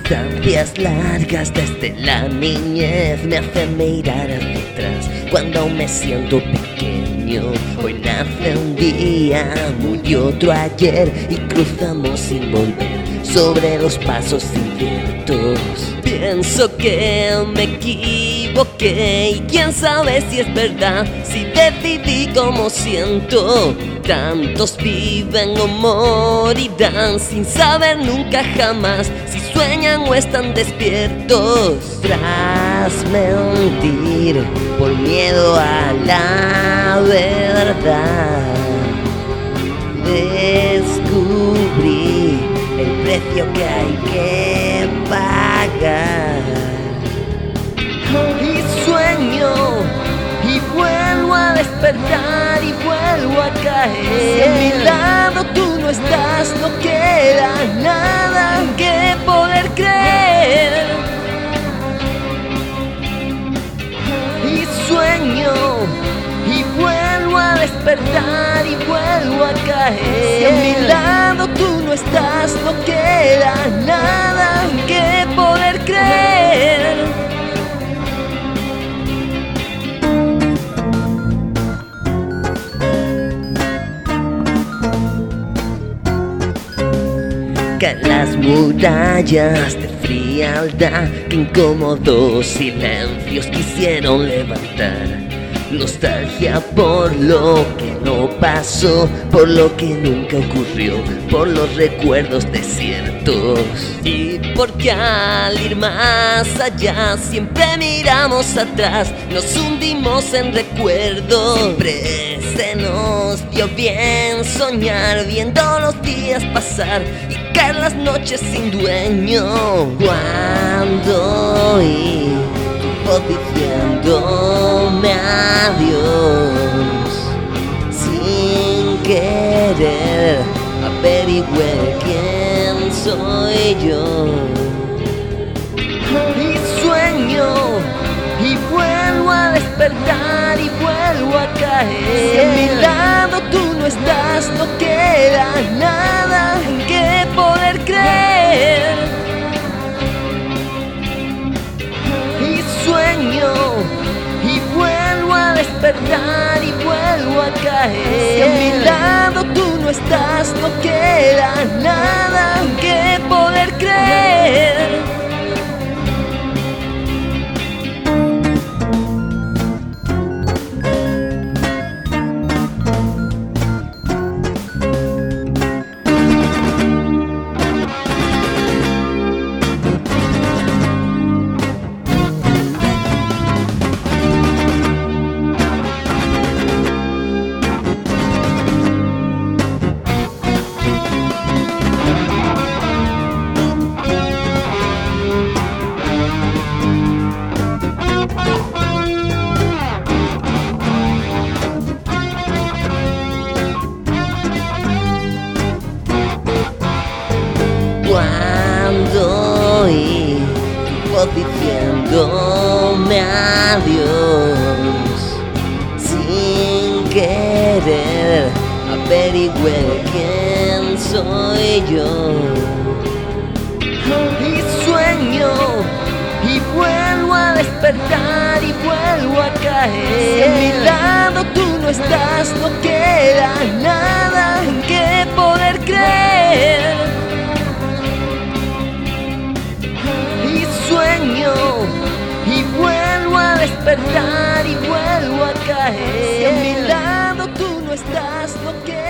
Distancias largas desde la niñez me hacen mirar hacia atrás cuando aún me siento pequeño. Hoy nace un día, murió otro ayer y cruzamos sin volver sobre los pasos inciertos. Pienso que me equivoqué y quién sabe si es verdad, si decidí como siento. Tantos viven o morirán sin saber nunca jamás si sueñan o están despiertos. Tras mentir por miedo a la verdad, descubrí el precio que hay que pagar. Y sueño y vuelvo a despertar y vuelvo a caer. Si a mi lado tú no estás, no queda nada que poder creer. Y sueño y vuelvo a despertar y vuelvo a caer. Si a mi lado tú no estás, no queda nada que poder creer. Caen las murallas de frialdad que incómodos silencios quisieron levantar. Nostalgia por lo que no pasó, por lo que nunca ocurrió, por los recuerdos desiertos. Y porque al ir más allá siempre miramos atrás, nos hundimos en recuerdos. Siempre se nos dio bien soñar, viendo los días pasar y caer las noches sin dueño. Cuando oí tu voz diciéndome adiós, sin querer averigüé quién soy yo. Y sueño y vuelvo a despertar y vuelvo a caer. Si a mi lado tú no estás, no queda nada que poder creer. Y sueño y vuelvo a despertar y vuelvo a caer. Si a mi lado tú no estás, no queda nada que poder creer. Cuando oí tu voz diciéndome adiós, sin querer averigüé quién soy yo. Y sueño y vuelvo a despertar y vuelvo a caer. Si a mi lado tú no estás, no queda nada que poder creer. Sueño y vuelvo a despertar y vuelvo a caer. Si a mi lado tú no estás, no queda